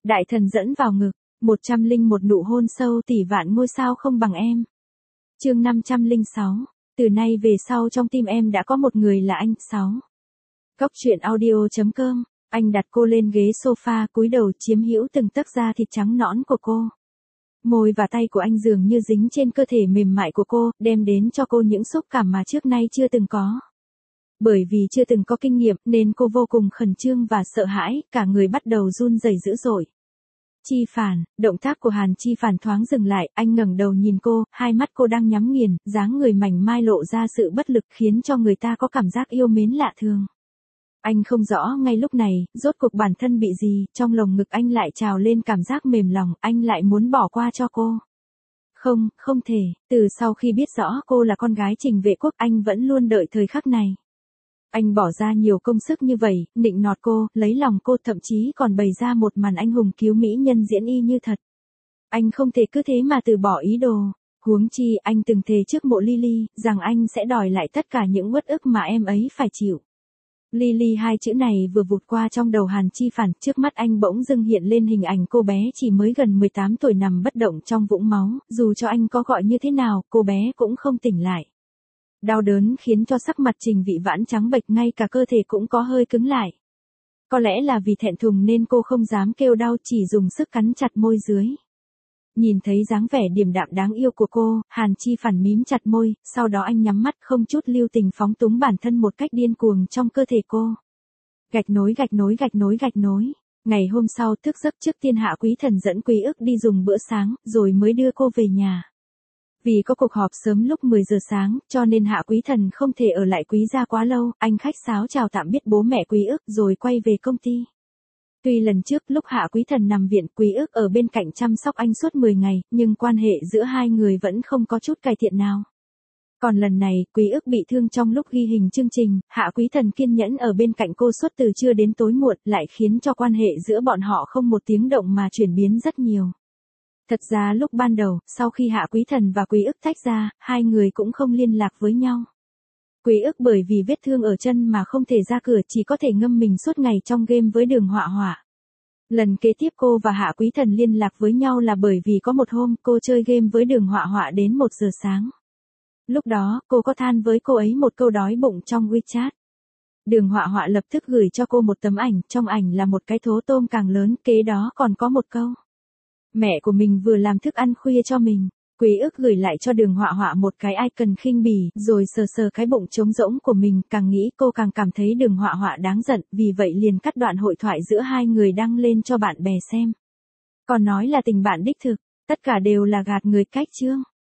Đại thần dẫn vào ngực, 101 nụ hôn sâu tỷ vạn ngôi sao không bằng em. Chương 506, từ nay về sau trong tim em đã có một người là anh. 6. Góc truyện audio.com, anh đặt cô lên ghế sofa, cúi đầu chiếm hữu từng tấc da thịt trắng nõn của cô. Môi và tay của anh dường như dính trên cơ thể mềm mại của cô, đem đến cho cô những xúc cảm mà trước nay chưa từng có. Bởi vì chưa từng có kinh nghiệm nên cô vô cùng khẩn trương và sợ hãi, cả người bắt đầu run rẩy dữ dội. Chi Phản, động tác của Hàn Chi Phản thoáng dừng lại, anh ngẩng đầu nhìn cô, hai mắt cô đang nhắm nghiền, dáng người mảnh mai lộ ra sự bất lực khiến cho người ta có cảm giác yêu mến lạ thường. Anh không rõ ngay lúc này, rốt cuộc bản thân bị gì, trong lồng ngực anh lại trào lên cảm giác mềm lòng, anh lại muốn bỏ qua cho cô. Không, không thể, từ sau khi biết rõ cô là con gái Trình Vệ Quốc anh vẫn luôn đợi thời khắc này. Anh bỏ ra nhiều công sức như vậy, nịnh nọt cô, lấy lòng cô, thậm chí còn bày ra một màn anh hùng cứu mỹ nhân diễn y như thật. Anh không thể cứ thế mà từ bỏ ý đồ. Huống chi anh từng thề trước mộ Lily, rằng anh sẽ đòi lại tất cả những uất ức mà em ấy phải chịu. Lily hai chữ này vừa vụt qua trong đầu Hàn Chi Phản, trước mắt anh bỗng dưng hiện lên hình ảnh cô bé chỉ mới gần 18 tuổi nằm bất động trong vũng máu, dù cho anh có gọi như thế nào, cô bé cũng không tỉnh lại. Đau đớn khiến cho sắc mặt Trình Vị Vãn trắng bệch, ngay cả cơ thể cũng có hơi cứng lại. Có lẽ là vì thẹn thùng nên cô không dám kêu đau, chỉ dùng sức cắn chặt môi dưới. Nhìn thấy dáng vẻ điềm đạm đáng yêu của cô, Hàn Chi Phản mím chặt môi, sau đó anh nhắm mắt không chút lưu tình phóng túng bản thân một cách điên cuồng trong cơ thể cô. Gạch nối gạch nối gạch nối gạch nối. Ngày hôm sau thức giấc trước tiên Hạ Quý Thần dẫn Quý Ức đi dùng bữa sáng, rồi mới đưa cô về nhà. Vì có cuộc họp sớm lúc 10 giờ sáng, cho nên Hạ Quý Thần không thể ở lại Quý gia quá lâu, anh khách sáo chào tạm biệt bố mẹ Quý Ức rồi quay về công ty. Tuy lần trước lúc Hạ Quý Thần nằm viện, Quý Ức ở bên cạnh chăm sóc anh suốt 10 ngày, nhưng quan hệ giữa hai người vẫn không có chút cải thiện nào. Còn lần này, Quý Ức bị thương trong lúc ghi hình chương trình, Hạ Quý Thần kiên nhẫn ở bên cạnh cô suốt từ trưa đến tối muộn, lại khiến cho quan hệ giữa bọn họ không một tiếng động mà chuyển biến rất nhiều. Thật ra lúc ban đầu, sau khi Hạ Quý Thần và Quý Ức tách ra, hai người cũng không liên lạc với nhau. Quý Ức bởi vì vết thương ở chân mà không thể ra cửa, chỉ có thể ngâm mình suốt ngày trong game với Đường Họa Họa. Lần kế tiếp cô và Hạ Quý Thần liên lạc với nhau là bởi vì có một hôm cô chơi game với Đường Họa Họa đến 1 giờ sáng. Lúc đó, cô có than với cô ấy một câu đói bụng trong WeChat. Đường Họa Họa lập tức gửi cho cô một tấm ảnh, trong ảnh là một cái thố tôm càng lớn, kế đó còn có một câu. Mẹ của mình vừa làm thức ăn khuya cho mình. Quý Ức gửi lại cho Đường Họa Họa một cái icon khinh bỉ, rồi sờ sờ cái bụng trống rỗng của mình, càng nghĩ cô càng cảm thấy Đường Họa Họa đáng giận, vì vậy liền cắt đoạn hội thoại giữa hai người đăng lên cho bạn bè xem. Còn nói là tình bạn đích thực, tất cả đều là gạt người cách chương.